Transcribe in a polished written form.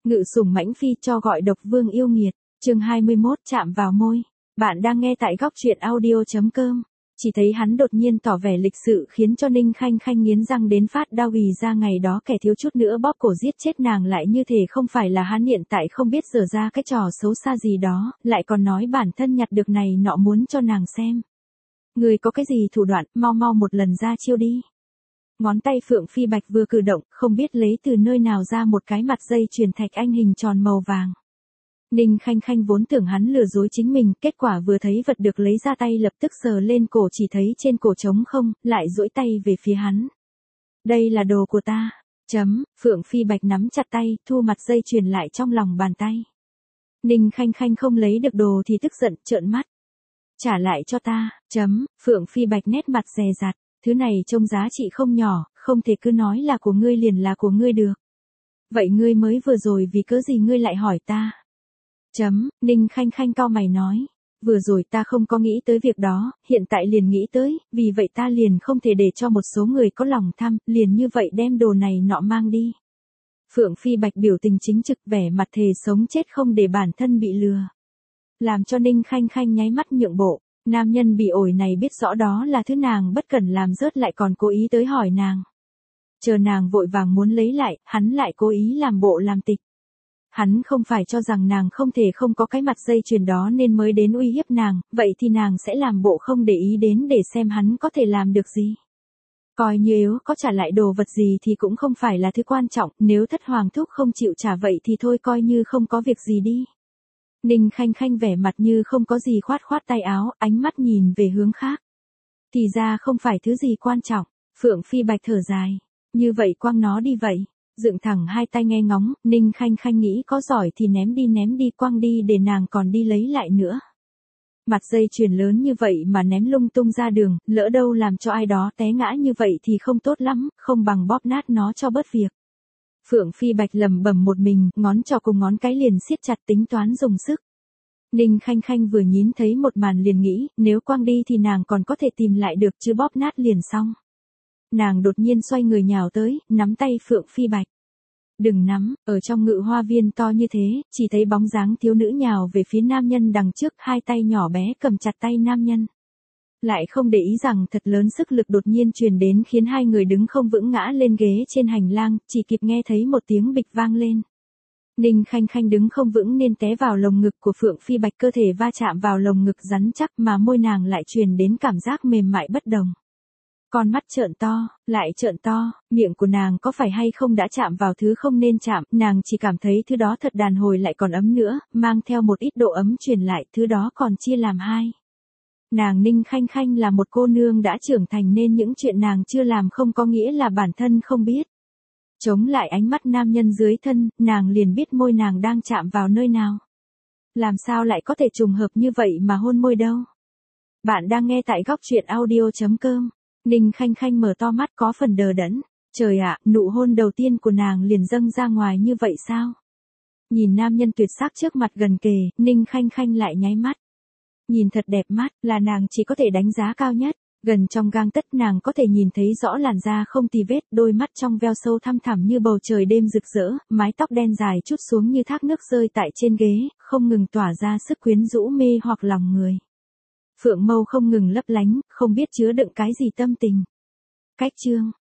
Ngự sủng mãnh phi cho gọi độc vương yêu nghiệt. Chương 21 chạm vào môi. Bạn đang nghe tại góc truyện audio.com. Chỉ thấy hắn đột nhiên tỏ vẻ lịch sự khiến cho Ninh Khanh Khanh nghiến răng đến phát đau ì ra, ngày đó kẻ thiếu chút nữa bóp cổ giết chết nàng lại như thể không phải là hắn hiện tại không biết dở ra cái trò xấu xa gì đó, lại còn nói bản thân nhặt được này nọ muốn cho nàng xem. Người có cái gì thủ đoạn, mau mau một lần ra chiêu đi. Ngón tay Phượng Phi Bạch vừa cử động, không biết lấy từ nơi nào ra một cái mặt dây chuyền thạch anh hình tròn màu vàng. Ninh Khanh Khanh vốn tưởng hắn lừa dối chính mình, kết quả vừa thấy vật được lấy ra tay lập tức sờ lên cổ, chỉ thấy trên cổ trống không, lại duỗi tay về phía hắn. Đây là đồ của ta. Phượng Phi Bạch nắm chặt tay, thu mặt dây chuyền lại trong lòng bàn tay. Ninh Khanh Khanh không lấy được đồ thì tức giận, trợn mắt. Trả lại cho ta. Phượng Phi Bạch nét mặt dè dặt. Thứ này trông giá trị không nhỏ, không thể cứ nói là của ngươi liền là của ngươi được. Vậy ngươi mới vừa rồi vì cớ gì ngươi lại hỏi ta? Ninh Khanh Khanh cau mày nói. Vừa rồi ta không có nghĩ tới việc đó, hiện tại liền nghĩ tới, vì vậy ta liền không thể để cho một số người có lòng tham, liền như vậy đem đồ này nọ mang đi. Phượng Phi Bạch biểu tình chính trực, vẻ mặt thề sống chết không để bản thân bị lừa. Làm cho Ninh Khanh Khanh nháy mắt nhượng bộ. Nam nhân bị ổi này biết rõ đó là thứ nàng bất cẩn làm rớt lại còn cố ý tới hỏi nàng. Chờ nàng vội vàng muốn lấy lại, hắn lại cố ý làm bộ làm tịch. Hắn không phải cho rằng nàng không thể không có cái mặt dây chuyền đó nên mới đến uy hiếp nàng, vậy thì nàng sẽ làm bộ không để ý đến để xem hắn có thể làm được gì. Coi như yếu có trả lại đồ vật gì thì cũng không phải là thứ quan trọng, nếu thất hoàng thúc không chịu trả vậy thì thôi coi như không có việc gì đi. Ninh Khanh Khanh vẻ mặt như không có gì, khoát khoát tay áo, ánh mắt nhìn về hướng khác. Thì ra không phải thứ gì quan trọng. Phượng Phi Bạch thở dài. Như vậy quăng nó đi vậy. Dựng thẳng hai tay nghe ngóng, Ninh Khanh Khanh nghĩ có giỏi thì ném đi quăng đi để nàng còn đi lấy lại nữa. Mặt dây chuyền lớn như vậy mà ném lung tung ra đường, lỡ đâu làm cho ai đó té ngã như vậy thì không tốt lắm, không bằng bóp nát nó cho bớt việc. Phượng Phi Bạch lẩm bẩm một mình, ngón trỏ cùng ngón cái liền siết chặt tính toán dùng sức. Ninh Khanh Khanh vừa nhìn thấy một màn liền nghĩ, nếu quăng đi thì nàng còn có thể tìm lại được chứ bóp nát liền xong. Nàng đột nhiên xoay người nhào tới, nắm tay Phượng Phi Bạch. Đừng nắm, ở trong ngự hoa viên to như thế, chỉ thấy bóng dáng thiếu nữ nhào về phía nam nhân đằng trước, hai tay nhỏ bé cầm chặt tay nam nhân. Lại không để ý rằng thật lớn sức lực đột nhiên truyền đến khiến hai người đứng không vững ngã lên ghế trên hành lang, chỉ kịp nghe thấy một tiếng bịch vang lên. Ninh Khanh Khanh đứng không vững nên té vào lồng ngực của Phượng Phi Bạch, cơ thể va chạm vào lồng ngực rắn chắc mà môi nàng lại truyền đến cảm giác mềm mại bất đồng. Con mắt trợn to, lại trợn to, miệng của nàng có phải hay không đã chạm vào thứ không nên chạm, nàng chỉ cảm thấy thứ đó thật đàn hồi lại còn ấm nữa, mang theo một ít độ ấm truyền lại, thứ đó còn chia làm hai. Nàng Ninh Khanh Khanh là một cô nương đã trưởng thành nên những chuyện nàng chưa làm không có nghĩa là bản thân không biết. Chống lại ánh mắt nam nhân dưới thân, nàng liền biết môi nàng đang chạm vào nơi nào. Làm sao lại có thể trùng hợp như vậy mà hôn môi đâu. Bạn đang nghe tại góc truyện audio.com. Ninh Khanh Khanh mở to mắt có phần đờ đẫn. Trời ạ, nụ hôn đầu tiên của nàng liền dâng ra ngoài như vậy sao? Nhìn nam nhân tuyệt sắc trước mặt gần kề, Ninh Khanh Khanh lại nháy mắt. Nhìn thật đẹp mắt, là nàng chỉ có thể đánh giá cao nhất. Gần trong gang tấc nàng có thể nhìn thấy rõ làn da không tì vết, đôi mắt trong veo sâu thăm thẳm như bầu trời đêm rực rỡ, mái tóc đen dài trút xuống như thác nước rơi tại trên ghế, không ngừng tỏa ra sức quyến rũ mê hoặc lòng người. Phượng mâu không ngừng lấp lánh, không biết chứa đựng cái gì tâm tình. Cách chương